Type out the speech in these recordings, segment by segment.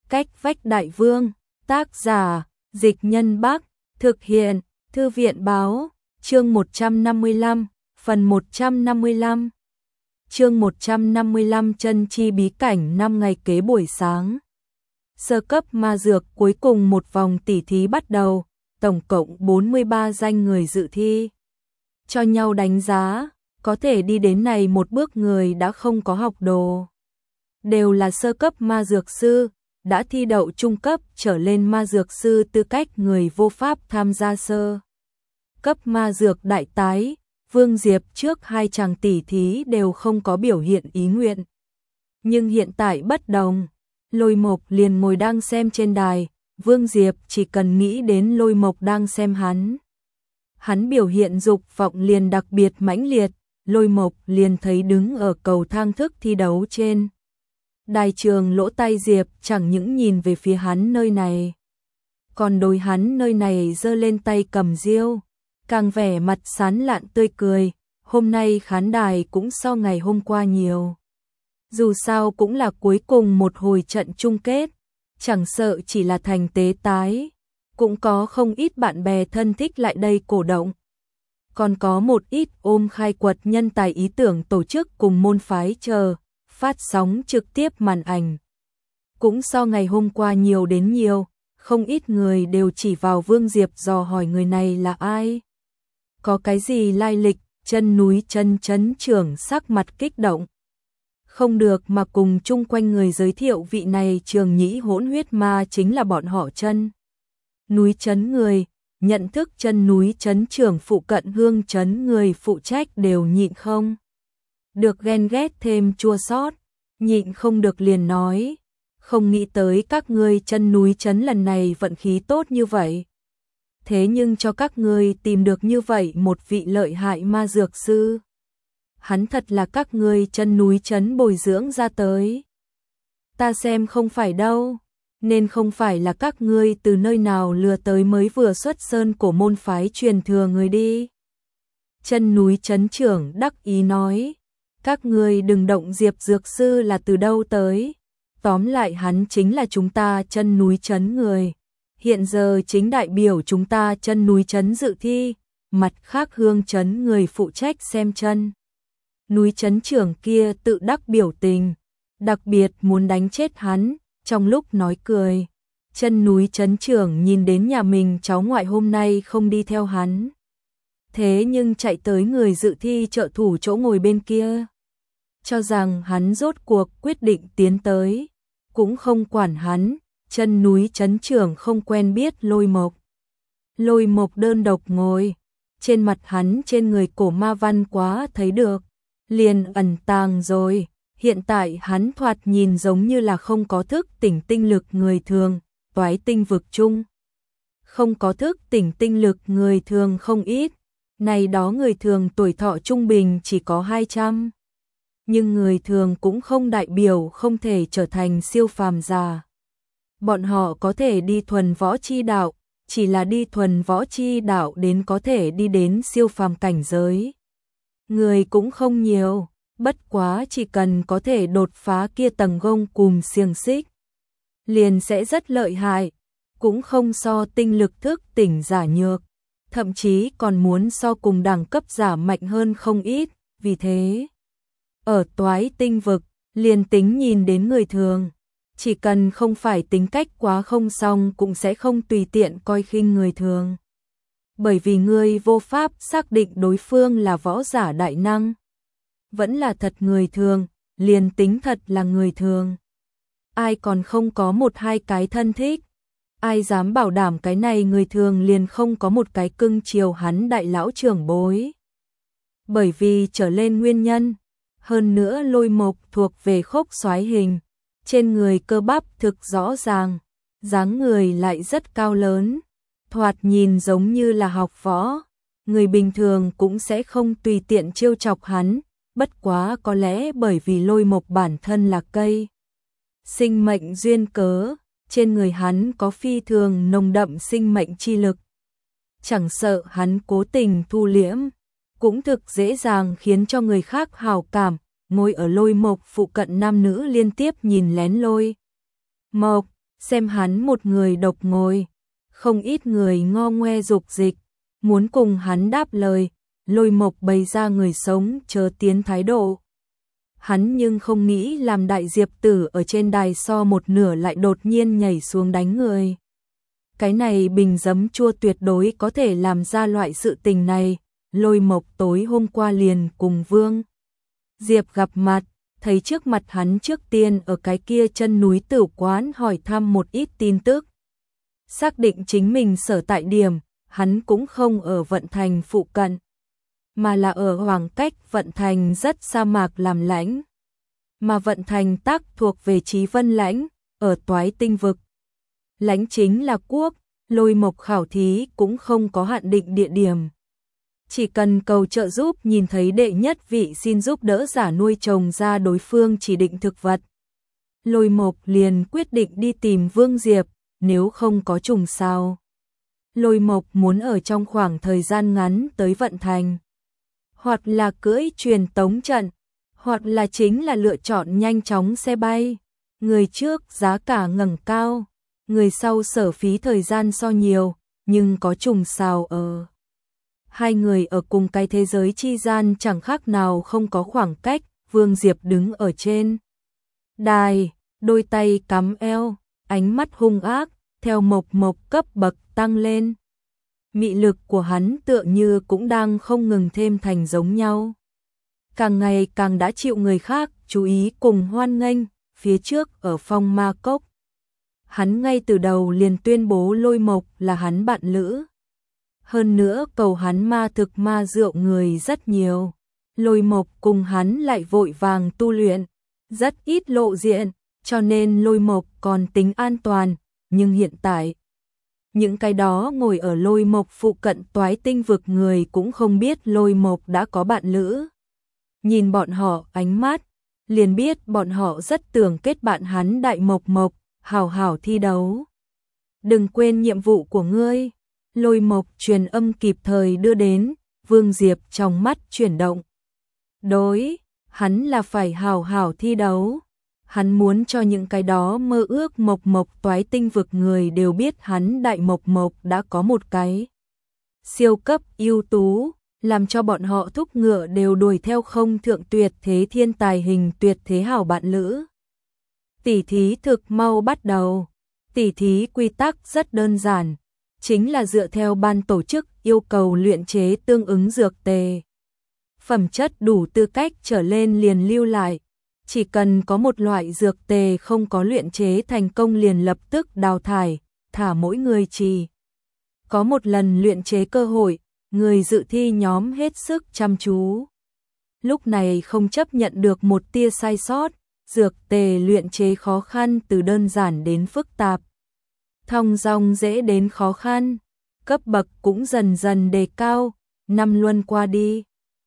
Cách vách đại vương, tác giả, Dịch Nhân Bắc, thực hiện, Thư viện báo, chương 155, phần 155. Chương 155 chân chi bí cảnh 5 ngày kế buổi sáng. Sơ cấp ma dược cuối cùng một vòng tỉ thí bắt đầu, tổng cộng 43 danh người dự thi. Cho nhau đánh giá, có thể đi đến này một bước người đã không có học đồ. Đều là sơ cấp ma dược sư, đã thi đậu trung cấp trở lên ma dược sư tư cách người vô pháp tham gia sơ cấp ma dược đại tái. Vương Diệp trước hai chàng tỉ thí đều không có biểu hiện ý nguyện. Nhưng hiện tại bất đồng, Lôi Mộc liền ngồi đang xem trên đài, Vương Diệp chỉ cần nghĩ đến Lôi Mộc đang xem hắn. Hắn biểu hiện dục vọng liền đặc biệt mãnh liệt, Lôi Mộc liền thấy đứng ở cầu thang thức thi đấu trên đài trường lỗ tai Diệp chẳng những nhìn về phía hắn nơi này, còn đối hắn nơi này giơ lên tay cầm diêu, càng vẻ mặt sán lạn tươi cười. Hôm nay khán đài cũng so ngày hôm qua nhiều. Dù sao cũng là cuối cùng một hồi trận chung kết, chẳng sợ chỉ là thành tế tái, cũng có không ít bạn bè thân thích lại đây cổ động. Còn có một ít ôm khai quật nhân tài ý tưởng tổ chức cùng môn phái chờ, phát sóng trực tiếp màn ảnh. Cũng so ngày hôm qua nhiều đến nhiều, không ít người đều chỉ vào Vương Diệp dò hỏi người này là ai, có cái gì lai lịch. Chân núi chân chấn trưởng sắc mặt kích động. Không được mà cùng chung quanh người giới thiệu vị này Trường Nhĩ hỗn huyết ma chính là bọn họ chân núi chấn người. Nhận thức chân núi chấn trưởng phụ cận hương chấn người phụ trách đều nhịn không được ghen ghét thêm chua xót, nhịn không được liền nói, không nghĩ tới các ngươi chân núi chấn lần này vận khí tốt như vậy. Thế nhưng cho các ngươi tìm được như vậy một vị lợi hại ma dược sư, hắn thật là các ngươi chân núi chấn bồi dưỡng ra tới. Ta xem không phải đâu, nên không phải là các ngươi từ nơi nào lừa tới mới vừa xuất sơn cổ môn phái truyền thừa người đi. Chân núi chấn trưởng đắc ý nói, các ngươi đừng động Diệp dược sư là từ đâu tới, tóm lại hắn chính là chúng ta chân núi chấn người. Hiện giờ chính đại biểu chúng ta chân núi chấn dự thi, mặt khác hương chấn người phụ trách xem chân núi chấn trưởng kia tự đắc biểu tình, đặc biệt muốn đánh chết hắn. Trong lúc nói cười, chân núi chấn trưởng nhìn đến nhà mình cháu ngoại hôm nay không đi theo hắn, thế nhưng chạy tới người dự thi trợ thủ chỗ ngồi bên kia, cho rằng hắn rốt cuộc quyết định tiến tới, cũng không quản hắn. Chân núi chấn trưởng không quen biết Lôi Mộc. Lôi Mộc đơn độc ngồi, trên mặt hắn trên người cổ ma văn quá thấy được, liền ẩn tàng rồi. Hiện tại hắn thoạt nhìn giống như là không có thức tỉnh tinh lực người thường, toái tinh vực chung. Không có thức tỉnh tinh lực người thường không ít, này đó người thường tuổi thọ trung bình chỉ có 200. Nhưng người thường cũng không đại biểu không thể trở thành siêu phàm giả. Bọn họ có thể đi thuần võ chi đạo, chỉ là đi thuần võ chi đạo đến có thể đi đến siêu phàm cảnh giới. Người cũng không nhiều, bất quá chỉ cần có thể đột phá kia tầng gông cùm xiềng xích, liền sẽ rất lợi hại, cũng không so tinh lực thức tỉnh giả nhược, thậm chí còn muốn so cùng đẳng cấp giả mạnh hơn không ít, vì thế, ở toái tinh vực, liền tính nhìn đến người thường. Chỉ cần không phải tính cách quá không xong cũng sẽ không tùy tiện coi khinh người thường. Bởi vì ngươi vô pháp xác định đối phương là võ giả đại năng, vẫn là thật người thường, liền tính thật là người thường. Ai còn không có một hai cái thân thích, ai dám bảo đảm cái này người thường liền không có một cái cưng chiều hắn đại lão trưởng bối. Bởi vì trở lên nguyên nhân, hơn nữa Lôi Mộc thuộc về khốc soái hình. Trên người cơ bắp thực rõ ràng, dáng người lại rất cao lớn, thoạt nhìn giống như là học võ, người bình thường cũng sẽ không tùy tiện trêu chọc hắn, bất quá có lẽ bởi vì Lôi Mộc bản thân là cây sinh mệnh duyên cớ, trên người hắn có phi thường nồng đậm sinh mệnh chi lực. Chẳng sợ hắn cố tình thu liễm, cũng thực dễ dàng khiến cho người khác hảo cảm. Ngồi ở Lôi Mộc phụ cận nam nữ liên tiếp nhìn lén Lôi Mộc, xem hắn một người độc ngồi, không ít người ngo ngoe dục dịch, muốn cùng hắn đáp lời, Lôi Mộc bày ra người sống chờ tiến thái độ. Hắn nhưng không nghĩ làm đại diệp tử ở trên đài so một nửa lại đột nhiên nhảy xuống đánh người. Cái này bình giấm chua tuyệt đối có thể làm ra loại sự tình này. Lôi Mộc tối hôm qua liền cùng Vương Diệp gặp mặt, thấy trước mặt hắn trước tiên ở cái kia chân núi tử quán hỏi thăm một ít tin tức. Xác định chính mình sở tại điểm, hắn cũng không ở Vận Thành phụ cận, mà là ở khoảng cách Vận Thành rất sa mạc làm lãnh. Mà Vận Thành tác thuộc về Chí Vân lãnh, ở Toái Tinh vực. Lãnh chính là quốc, Lôi Mộc khảo thí cũng không có hạn định địa điểm. Chỉ cần cầu trợ giúp nhìn thấy đệ nhất vị xin giúp đỡ giả nuôi trồng ra đối phương chỉ định thực vật. Lôi Mộc liền quyết định đi tìm Vương Diệp, nếu không có trùng sao. Lôi Mộc muốn ở trong khoảng thời gian ngắn tới Vận Thành. Hoặc là cưỡi truyền tống trận, hoặc là chính là lựa chọn nhanh chóng xe bay. Người trước giá cả ngẩng cao, người sau sở phí thời gian so nhiều, nhưng có trùng sao ở. Hai người ở cùng cái thế giới chi gian chẳng khác nào không có khoảng cách. Vương Diệp đứng ở trên đài, đôi tay cắm eo, ánh mắt hung ác, theo Mộc cấp bậc tăng lên. Mị lực của hắn tựa như cũng đang không ngừng thêm thành giống nhau. Càng ngày càng đã chịu người khác chú ý cùng hoan nghênh. Phía trước ở Phong Ma Cốc, hắn ngay từ đầu liền tuyên bố Lôi Mộc là hắn bạn lữ. Hơn nữa cầu hắn ma thực ma rượu người rất nhiều. Lôi Mộc cùng hắn lại vội vàng tu luyện, rất ít lộ diện, cho nên Lôi Mộc còn tính an toàn. Nhưng hiện tại, những cái đó ngồi ở Lôi Mộc phụ cận Toái Tinh vực người cũng không biết Lôi Mộc đã có bạn lữ. Nhìn bọn họ ánh mắt, liền biết bọn họ rất tưởng kết bạn hắn. Đại Mộc, hảo hảo thi đấu. Đừng quên nhiệm vụ của ngươi. Lôi Mộc truyền âm kịp thời đưa đến. Vương Diệp trong mắt chuyển động. Đối, hắn là phải hảo hảo thi đấu. Hắn muốn cho những cái đó mơ ước Mộc Toái Tinh vực người đều biết hắn Đại Mộc đã có một cái siêu cấp ưu tú, làm cho bọn họ thúc ngựa đều đuổi theo không thượng tuyệt thế thiên tài hình tuyệt thế hảo bạn lữ. Tỉ thí thực mau bắt đầu. Tỉ thí quy tắc rất đơn giản, chính là dựa theo ban tổ chức yêu cầu luyện chế tương ứng dược tề. Phẩm chất đủ tư cách trở lên liền lưu lại. Chỉ cần có một loại dược tề không có luyện chế thành công liền lập tức đào thải, thả mỗi người chỉ có một lần luyện chế cơ hội. Người dự thi nhóm hết sức chăm chú. Lúc này không chấp nhận được một tia sai sót, dược tề luyện chế khó khăn từ đơn giản đến phức tạp. Thong dong dễ đến khó khăn, cấp bậc cũng dần dần đề cao. Năm luân qua đi,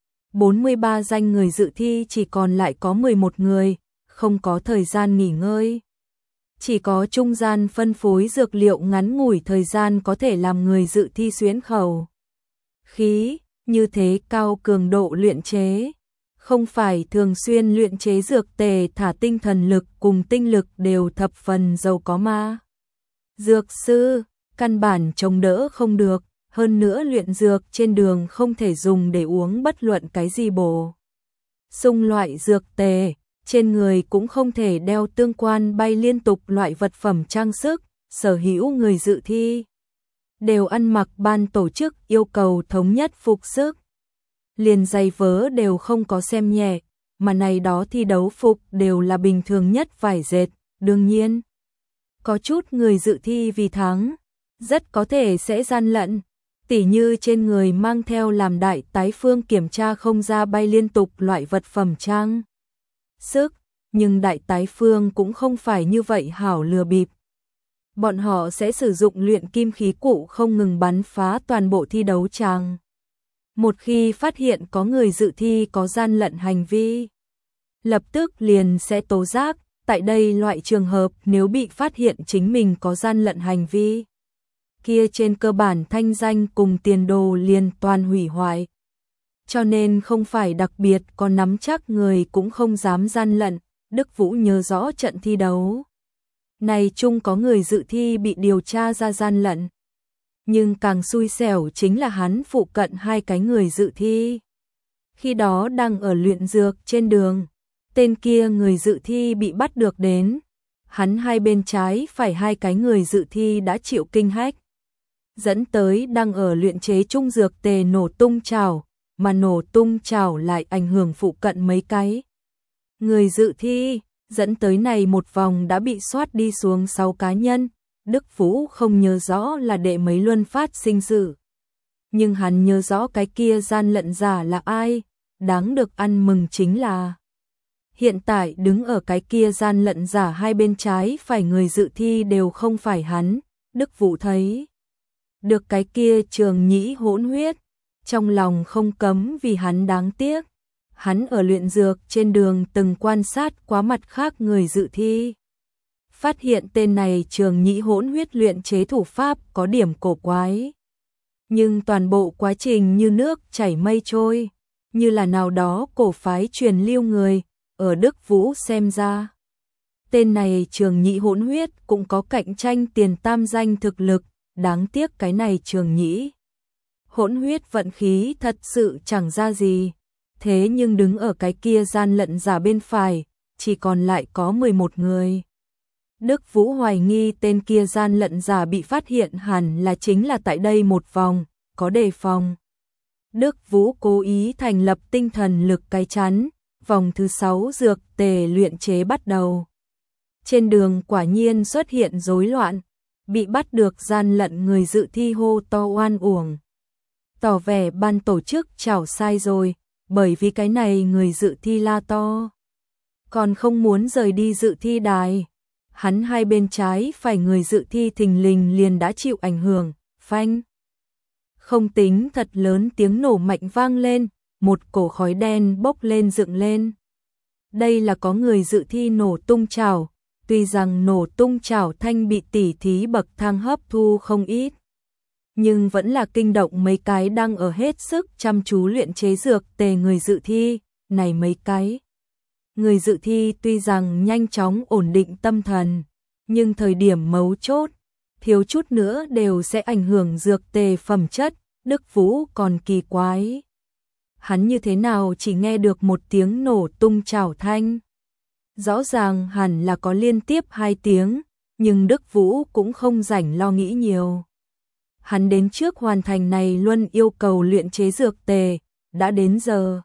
43 danh người dự thi chỉ còn lại có 11 người, không có thời gian nghỉ ngơi. Chỉ có trung gian phân phối dược liệu ngắn ngủi thời gian có thể làm người dự thi xuyến khẩu khí. Như thế cao cường độ luyện chế, không phải thường xuyên luyện chế dược tề thả tinh thần lực cùng tinh lực đều thập phần giàu có ma. Dược sư, căn bản chống đỡ không được. Hơn nữa luyện dược trên đường không thể dùng để uống bất luận cái gì bổ sung loại dược tề, trên người cũng không thể đeo tương quan bay liên tục loại vật phẩm trang sức. Sở hữu người dự thi đều ăn mặc ban tổ chức yêu cầu thống nhất phục sức. Liền giày vớ đều không có xem nhẹ, mà này đó thi đấu phục đều là bình thường nhất vải dệt. Đương nhiên, có chút người dự thi vì thắng, rất có thể sẽ gian lận. Tỉ như trên người mang theo làm đại tái phương kiểm tra không ra bay liên tục loại vật phẩm trang sức, nhưng đại tái phương cũng không phải như vậy hảo lừa bịp. Bọn họ sẽ sử dụng luyện kim khí cụ không ngừng bắn phá toàn bộ thi đấu tràng. Một khi phát hiện có người dự thi có gian lận hành vi, lập tức liền sẽ tố giác. Tại đây loại trường hợp nếu bị phát hiện chính mình có gian lận hành vi, kia trên cơ bản thanh danh cùng tiền đồ liền toàn hủy hoại. Cho nên không phải đặc biệt có nắm chắc người cũng không dám gian lận. Đức Vũ nhớ rõ trận thi đấu này chung có người dự thi bị điều tra ra gian lận. Nhưng càng xui xẻo chính là hắn phụ cận hai cái người dự thi. Khi đó đang ở luyện dược trên đường, tên kia người dự thi bị bắt được đến. Hắn hai bên trái phải hai cái người dự thi đã chịu kinh hách. Dẫn tới đang ở luyện chế trung dược tề nổ tung chảo, mà nổ tung chảo lại ảnh hưởng phụ cận mấy cái người dự thi, dẫn tới này một vòng đã bị soát đi xuống 6 cá nhân. Đức Vũ không nhớ rõ là đệ mấy luân phát sinh sự, nhưng hắn nhớ rõ cái kia gian lận giả là ai. Đáng được ăn mừng chính là hiện tại đứng ở cái kia gian lận giả hai bên trái phải người dự thi đều không phải hắn. Đức Vũ thấy được cái kia Trường Nhĩ hỗn huyết, trong lòng không cấm vì hắn đáng tiếc. Hắn ở luyện dược trên đường từng quan sát quá mặt khác người dự thi, phát hiện tên này Trường Nhĩ hỗn huyết luyện chế thủ pháp có điểm cổ quái. Nhưng toàn bộ quá trình như nước chảy mây trôi, như là nào đó cổ phái truyền lưu người. Ở Đức Vũ xem ra, tên này Trường Nhĩ hỗn huyết cũng có cạnh tranh tiền tam danh thực lực. Đáng tiếc cái này Trường Nhĩ hỗn huyết vận khí thật sự chẳng ra gì. Thế nhưng đứng ở cái kia gian lận giả bên phải, chỉ còn lại có 11 người. Đức Vũ hoài nghi tên kia gian lận giả bị phát hiện hẳn là chính là tại đây một vòng, có đề phòng. Đức Vũ cố ý thành lập tinh thần lực cái chắn, vòng thứ 6 dược tề luyện chế bắt đầu. Trên đường quả nhiên xuất hiện rối loạn, bị bắt được gian lận người dự thi hô to oan uổng. Tỏ vẻ ban tổ chức chảo sai rồi, bởi vì cái này người dự thi la to. Còn không muốn rời đi dự thi đài. Hắn hai bên trái phải người dự thi thình lình liền đã chịu ảnh hưởng, phanh. Không tính thật lớn tiếng nổ mạnh vang lên, một cổ khói đen bốc lên dựng lên. Đây là có người dự thi nổ tung chảo, tuy rằng nổ tung chảo thanh bị tỉ thí bậc thang hấp thu không ít, nhưng vẫn là kinh động mấy cái đang ở hết sức chăm chú luyện chế dược tề người dự thi. Này mấy cái người dự thi tuy rằng nhanh chóng ổn định tâm thần, nhưng thời điểm mấu chốt, thiếu chút nữa đều sẽ ảnh hưởng dược tề phẩm chất. Đức Vũ còn kỳ quái, hắn như thế nào chỉ nghe được một tiếng nổ tung chảo thanh. Rõ ràng hẳn là có liên tiếp 2 tiếng, nhưng Đức Vũ cũng không rảnh lo nghĩ nhiều. Hắn đến trước hoàn thành này luân yêu cầu luyện chế dược tề, đã đến giờ.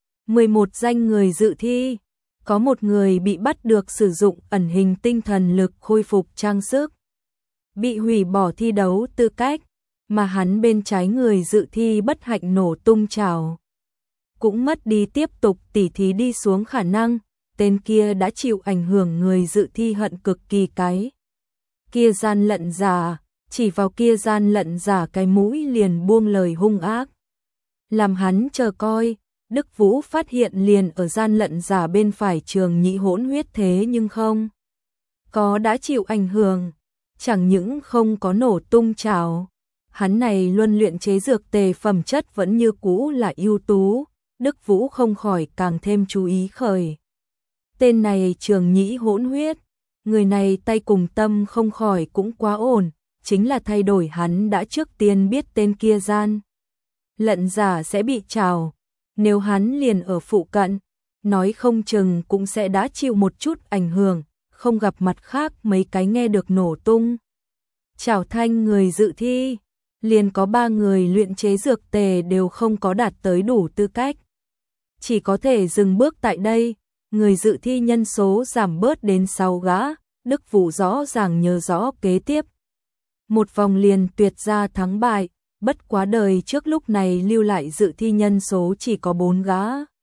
11 danh người dự thi, có một người bị bắt được sử dụng ẩn hình tinh thần lực khôi phục trang sức, bị hủy bỏ thi đấu tư cách, mà hắn bên trái người dự thi bất hạnh nổ tung chảo, cũng mất đi tiếp tục tỉ thí đi xuống khả năng. Tên kia đã chịu ảnh hưởng người dự thi hận cực kỳ cái kia gian lận giả, chỉ vào kia gian lận giả cái mũi liền buông lời hung ác. Làm hắn chờ coi. Đức Vũ phát hiện liền ở gian lận giả bên phải Trường Nhĩ hỗn huyết, thế nhưng không có đã chịu ảnh hưởng, chẳng những không có nổ tung chảo, hắn này luân luyện chế dược tề phẩm chất vẫn như cũ là ưu tú. Đức Vũ không khỏi càng thêm chú ý khởi. Tên này Trường Nhĩ hỗn huyết, người này tay cùng tâm không khỏi cũng quá ổn, chính là thay đổi hắn đã trước tiên biết tên kia gian lận giả sẽ bị trào. Nếu hắn liền ở phụ cận, nói không chừng cũng sẽ đã chịu một chút ảnh hưởng, không gặp mặt khác mấy cái nghe được nổ tung chảo thanh người dự thi, liền có 3 người luyện chế dược tề đều không có đạt tới đủ tư cách, chỉ có thể dừng bước tại đây. Người dự thi nhân số giảm bớt đến 6 gã. Đức Vũ rõ ràng nhớ rõ kế tiếp một vòng liền tuyệt ra thắng bại, bất quá đời trước lúc này lưu lại dự thi nhân số chỉ có 4 gã.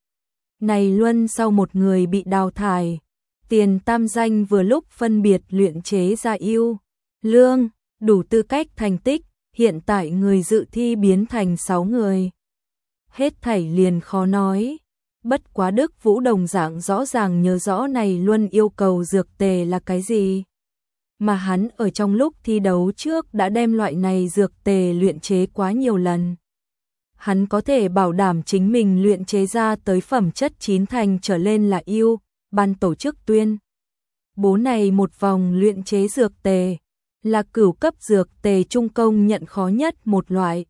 Này luân sau một người bị đào thải, tiền tam danh vừa lúc phân biệt luyện chế ra yêu lương, đủ tư cách thành tích. Hiện tại người dự thi biến thành 6 người, hết thảy liền khó nói. Bất quá Đức Vũ đồng dạng rõ ràng nhớ rõ này luân yêu cầu dược tề là cái gì, mà hắn ở trong lúc thi đấu trước đã đem loại này dược tề luyện chế quá nhiều lần. Hắn có thể bảo đảm chính mình luyện chế ra tới phẩm chất 9 thành trở lên là yêu. Ban tổ chức tuyên bố này một vòng luyện chế dược tề, là cửu cấp dược tề trung công nhận khó nhất một loại.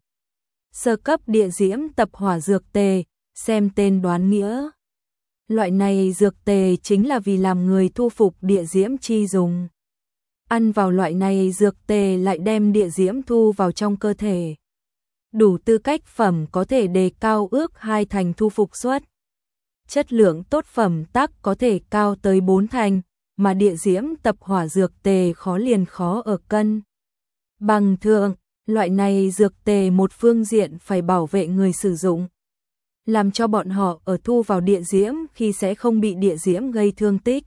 Sơ cấp địa diễm tập hỏa dược tề, xem tên đoán nghĩa. Loại này dược tề chính là vì làm người thu phục địa diễm chi dùng. Ăn vào loại này dược tề lại đem địa diễm thu vào trong cơ thể. Đủ tư cách phẩm có thể đề cao ước 2 thành thu phục suất. Chất lượng tốt phẩm tắc có thể cao tới 4 thành, mà địa diễm tập hỏa dược tề khó liền khó ở cân. Bằng thượng, loại này dược tề một phương diện phải bảo vệ người sử dụng, làm cho bọn họ ở thu vào địa diễm khi sẽ không bị địa diễm gây thương tích.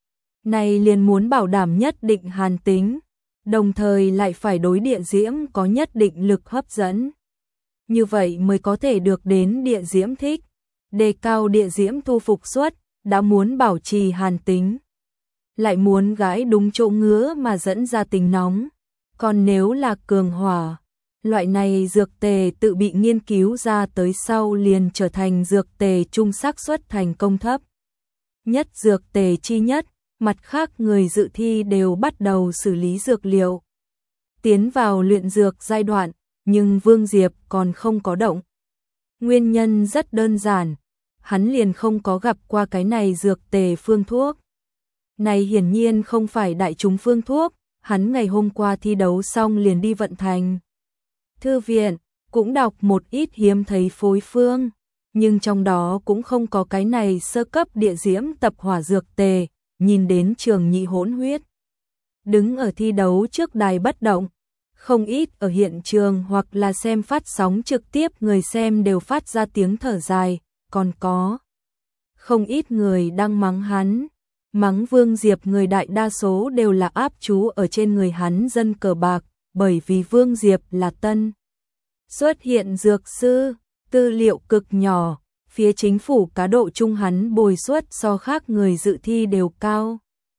Này liền muốn bảo đảm nhất định hàn tính, đồng thời lại phải đối địa diễm có nhất định lực hấp dẫn. Như vậy mới có thể được đến địa diễm thích, đề cao địa diễm thu phục suất, đã muốn bảo trì hàn tính, lại muốn gãi đúng chỗ ngứa mà dẫn ra tính nóng. Còn nếu là cường hỏa, loại này dược tề tự bị nghiên cứu ra tới sau liền trở thành dược tề trung xác suất thành công thấp nhất dược tề chi nhất. Mặt khác người dự thi đều bắt đầu xử lý dược liệu, tiến vào luyện dược giai đoạn, nhưng Vương Diệp còn không có động. Nguyên nhân rất đơn giản, hắn liền không có gặp qua cái này dược tề phương thuốc. Này hiển nhiên không phải đại chúng phương thuốc, hắn ngày hôm qua thi đấu xong liền đi vận thành thư viện, cũng đọc một ít hiếm thấy phối phương, nhưng trong đó cũng không có cái này sơ cấp địa diễm tập hỏa dược tề. Nhìn đến Trường Nhị hỗn huyết, đứng ở thi đấu trước đài bất động, không ít ở hiện trường hoặc là xem phát sóng trực tiếp người xem đều phát ra tiếng thở dài, còn có không ít người đang mắng hắn, mắng Vương Diệp. Người đại đa số đều là áp chú ở trên người hắn dân cờ bạc, bởi vì Vương Diệp là tân xuất hiện dược sư, tư liệu cực nhỏ. Phía chính phủ cá độ chung hắn bồi suất so khác người dự thi đều cao.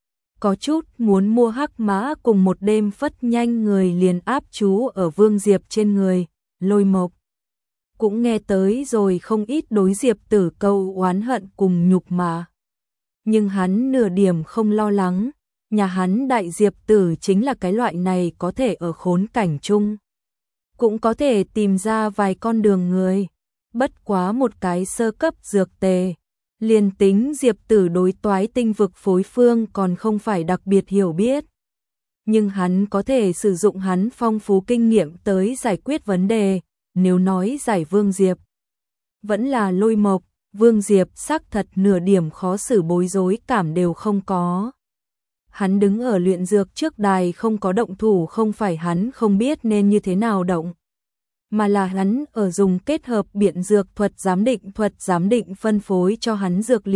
Có chút muốn mua hắc mã cùng một đêm phất nhanh người liền áp chú ở Vương Diệp trên người, Lôi Mộc cũng nghe tới rồi không ít đối Diệp Tử câu oán hận cùng nhục mạ. Nhưng hắn nửa điểm không lo lắng, nhà hắn đại Diệp Tử chính là cái loại này có thể ở khốn cảnh chung, cũng có thể tìm ra vài con đường người. Bất quá một cái sơ cấp dược tề, liền tính Diệp Tử đối toái tinh vực phối phương còn không phải đặc biệt hiểu biết. Nhưng hắn có thể sử dụng hắn phong phú kinh nghiệm tới giải quyết vấn đề, nếu nói giải Vương Diệp. Vẫn là Lôi Mộc, Vương Diệp xác thật nửa điểm khó xử bối rối cảm đều không có. Hắn đứng ở luyện dược trước đài không có động thủ không phải hắn không biết nên như thế nào động, mà là hắn ở dùng kết hợp biện dược thuật giám định phân phối cho hắn dược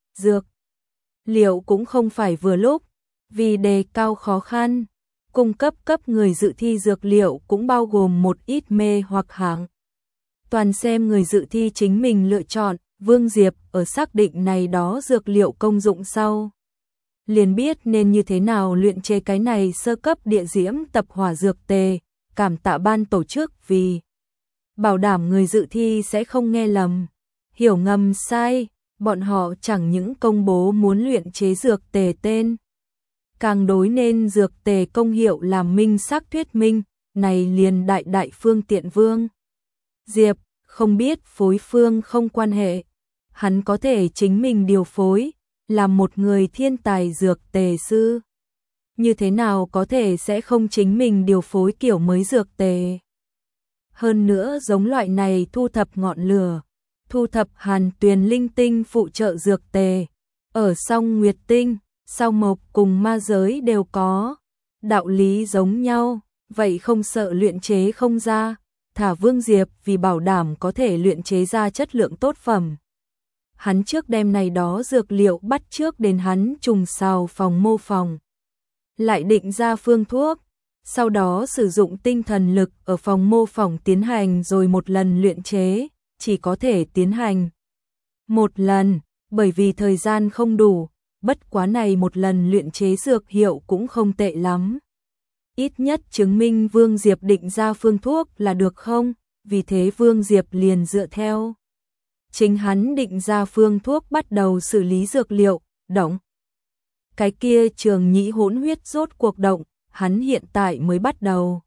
liệu cũng không phải vừa lúc, vì đề cao khó khăn, cung cấp người dự thi dược liệu cũng bao gồm một ít mê hoặc hạng. Toàn xem người dự thi chính mình lựa chọn. Vương Diệp ở xác định này đó dược liệu công dụng sau, liền biết nên như thế nào luyện chế cái này sơ cấp địa diễm tập hỏa dược tề, cảm tạ ban tổ chức vì bảo đảm người dự thi sẽ không nghe lầm, hiểu ngầm sai, bọn họ chẳng những công bố muốn luyện chế dược tề tên, càng đối nên dược tề công hiệu làm minh xác thuyết minh, này liền đại phương tiện Vương Diệp, không biết phối phương không quan hệ, hắn có thể chính mình điều phối, là một người thiên tài dược tề sư. Như thế nào có thể sẽ không chính mình điều phối kiểu mới dược tề? Hơn nữa giống loại này thu thập ngọn lửa, thu thập hàn tuyền linh tinh phụ trợ dược tề, ở song nguyệt tinh, sao mộc cùng ma giới đều có, đạo lý giống nhau, vậy không sợ luyện chế không ra, thả Vương Diệp vì bảo đảm có thể luyện chế ra chất lượng tốt phẩm. Hắn trước đem này đó dược liệu bắt trước đến hắn trùng xào phòng mô phòng, lại định ra phương thuốc, sau đó sử dụng tinh thần lực ở phòng mô phỏng tiến hành rồi một lần luyện chế, chỉ có thể tiến hành một lần, bởi vì thời gian không đủ, bất quá này một lần luyện chế dược hiệu cũng không tệ lắm. Ít nhất chứng minh Vương Diệp định ra phương thuốc là được không, vì thế Vương Diệp liền dựa theo chính hắn định ra phương thuốc bắt đầu xử lý dược liệu, động. cái kia trường nhĩ hỗn huyết rốt cuộc động, hắn hiện tại mới bắt đầu.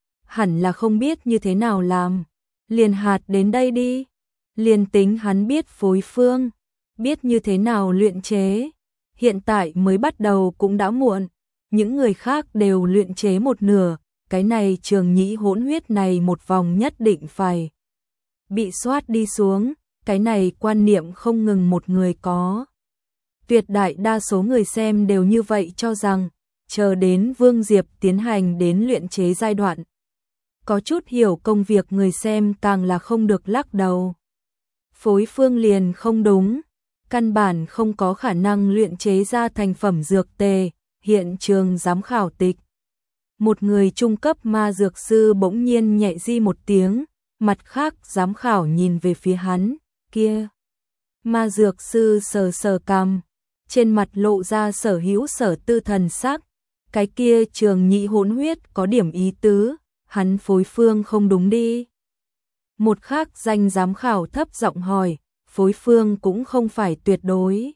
Hẳn là không biết như thế nào làm, liền hạt đến đây đi. Liền tính hắn biết phối phương, biết như thế nào luyện chế, hiện tại mới bắt đầu cũng đã muộn. Những người khác đều luyện chế một nửa, cái này trường nhĩ hỗn huyết này một vòng nhất định phải bị soát đi xuống, cái này quan niệm không ngừng một người có. Tuyệt đại đa số người xem đều như vậy cho rằng, chờ đến Vương Diệp tiến hành đến luyện chế giai đoạn. Có chút hiểu công việc người xem càng là không được lắc đầu. Phối phương liền không đúng, căn bản không có khả năng luyện chế ra thành phẩm dược tề, hiện trường giám khảo tịch. Một người trung cấp ma dược sư bỗng nhiên nhẹ di một tiếng, mặt khác giám khảo nhìn về phía hắn, kia. Ma dược sư sờ sờ cằm, trên mặt lộ ra sở hữu sở tư thần sắc, cái kia trường nhĩ hỗn huyết có điểm ý tứ, hắn phối phương không đúng đi. Một khác danh giám khảo thấp giọng hỏi, phối phương cũng không phải tuyệt đối.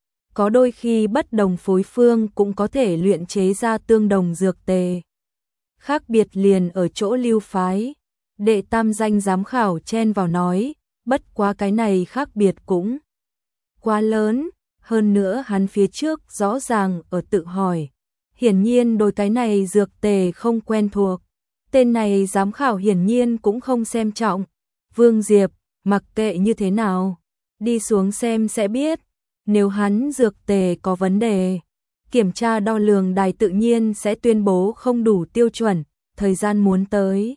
Có đôi khi bất đồng phối phương cũng có thể luyện chế ra tương đồng dược tề. Khác biệt liền ở chỗ lưu phái. Đệ tam danh giám khảo chen vào nói, bất quá cái này khác biệt cũng quá lớn, hơn nữa hắn phía trước rõ ràng ở tự hỏi. Hiển nhiên đôi cái này dược tề không quen thuộc. Tên này giám khảo hiển nhiên cũng không xem trọng. Vương Diệp, mặc kệ như thế nào, đi xuống xem sẽ biết. Nếu hắn dược tề có vấn đề, kiểm tra đo lường đài tự nhiên sẽ tuyên bố không đủ tiêu chuẩn, thời gian muốn tới.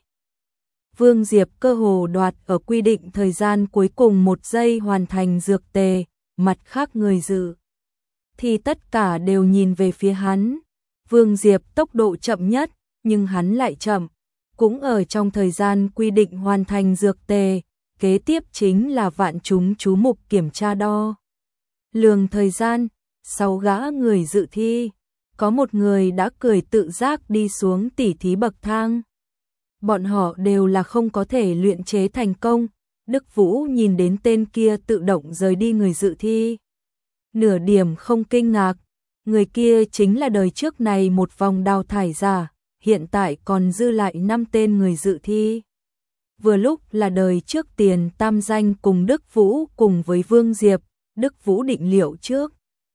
Vương Diệp cơ hồ đoạt ở quy định thời gian cuối cùng 1 giây hoàn thành dược tề, mặt khác người dự thì tất cả đều nhìn về phía hắn. Vương Diệp tốc độ chậm nhất, nhưng hắn lại chậm, cũng ở trong thời gian quy định hoàn thành dược tề, kế tiếp chính là vạn chúng chú mục kiểm tra đo lường thời gian. 6 gã người dự thi, có một người đã cười tự giác đi xuống tỉ thí bậc thang. Bọn họ đều là không có thể luyện chế thành công. Đức Vũ nhìn đến tên kia tự động rời đi người dự thi, nửa điểm không kinh ngạc. Người kia chính là đời trước này một vòng đào thải giả, hiện tại còn dư lại 5 tên người dự thi. Vừa lúc là đời trước tiền tam danh cùng Đức Vũ cùng với Vương Diệp, Đức Vũ định liệu trước.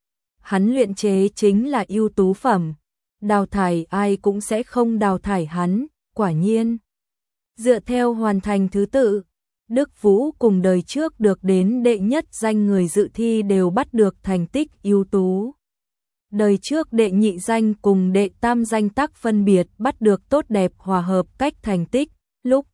Hắn luyện chế chính là ưu tú phẩm, đào thải ai cũng sẽ không đào thải hắn, quả nhiên. Dựa theo hoàn thành thứ tự, Đức Vũ cùng đời trước được đến đệ nhất danh người dự thi đều bắt được thành tích ưu tú. Đời trước đệ nhị danh cùng đệ tam danh tác phân biệt bắt được tốt đẹp hòa hợp cách thành tích, lúc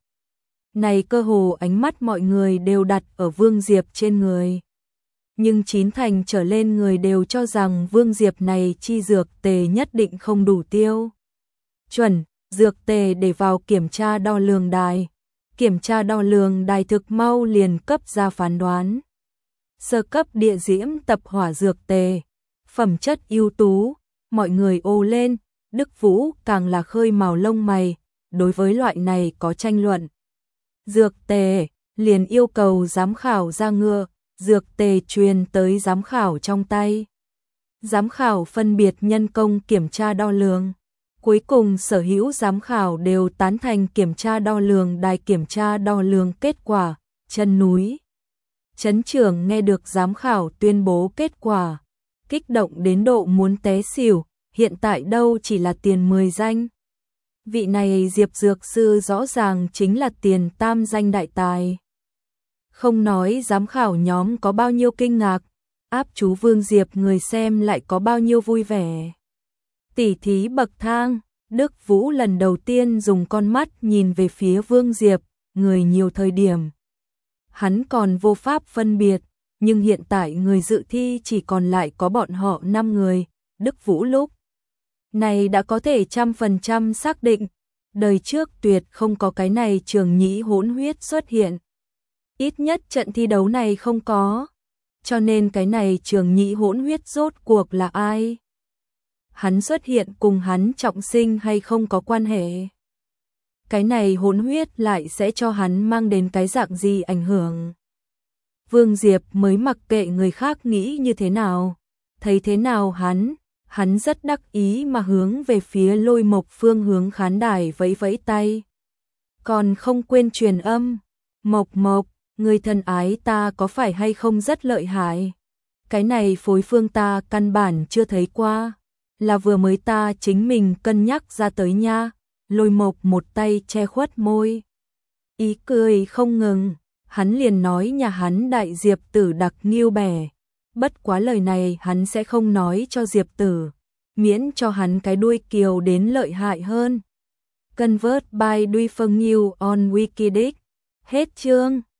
này cơ hồ ánh mắt mọi người đều đặt ở Vương Diệp trên người. Nhưng 9 thành trở lên người đều cho rằng Vương Diệp này chi dược tề nhất định không đủ tiêu chuẩn, dược tề để vào kiểm tra đo lường đài. Kiểm tra đo lường đài thực mau liền cấp ra phán đoán. Sơ cấp địa diễm tập hỏa dược tề, phẩm chất ưu tú, mọi người ồ lên, Đức Vũ càng là khơi mào lông mày, đối với loại này có tranh luận. Dược tề, liền yêu cầu giám khảo ra ngựa, dược tề truyền tới giám khảo trong tay. Giám khảo phân biệt nhân công kiểm tra đo lường. Cuối cùng sở hữu giám khảo đều tán thành kiểm tra đo lường đài kiểm tra đo lường kết quả. Chân núi trấn trưởng nghe được giám khảo tuyên bố kết quả, kích động đến độ muốn té xỉu, hiện tại đâu chỉ là tiền 10 danh. Vị này Diệp Dược Sư rõ ràng chính là tiền tam danh đại tài. Không nói giám khảo nhóm có bao nhiêu kinh ngạc, áp chú Vương Diệp người xem lại có bao nhiêu vui vẻ. Tỉ thí bậc thang, Đức Vũ lần đầu tiên dùng con mắt nhìn về phía Vương Diệp, người nhiều thời điểm. Hắn còn vô pháp phân biệt, nhưng hiện tại người dự thi chỉ còn lại có bọn họ 5 người, Đức Vũ lúc này đã có thể 100% xác định, đời trước tuyệt không có cái này trường nhĩ hỗn huyết xuất hiện. Ít nhất trận thi đấu này không có, cho nên cái này trường nhĩ hỗn huyết rốt cuộc là ai? Hắn xuất hiện cùng hắn trọng sinh hay không có quan hệ? Cái này hỗn huyết lại sẽ cho hắn mang đến cái dạng gì ảnh hưởng? Vương Diệp mới mặc kệ người khác nghĩ như thế nào, thấy thế nào hắn Hắn rất đắc ý mà hướng về phía Lôi Mộc phương hướng khán đài vẫy vẫy tay. Còn không quên truyền âm, Mộc Mộc, người thân ái ta có phải hay không rất lợi hại? Cái này phối phương ta căn bản chưa thấy qua, là vừa mới ta chính mình cân nhắc ra tới nha. Lôi Mộc một tay che khuất môi, ý cười không ngừng, hắn liền nói nhà hắn đại Diệp Tử đặc nghiêu bẻ. Bất quá lời này hắn sẽ không nói cho Diệp Tử, miễn cho hắn cái đuôi kiều đến lợi hại hơn. Convert by Duy Phân New on Wikidic. Hết chương.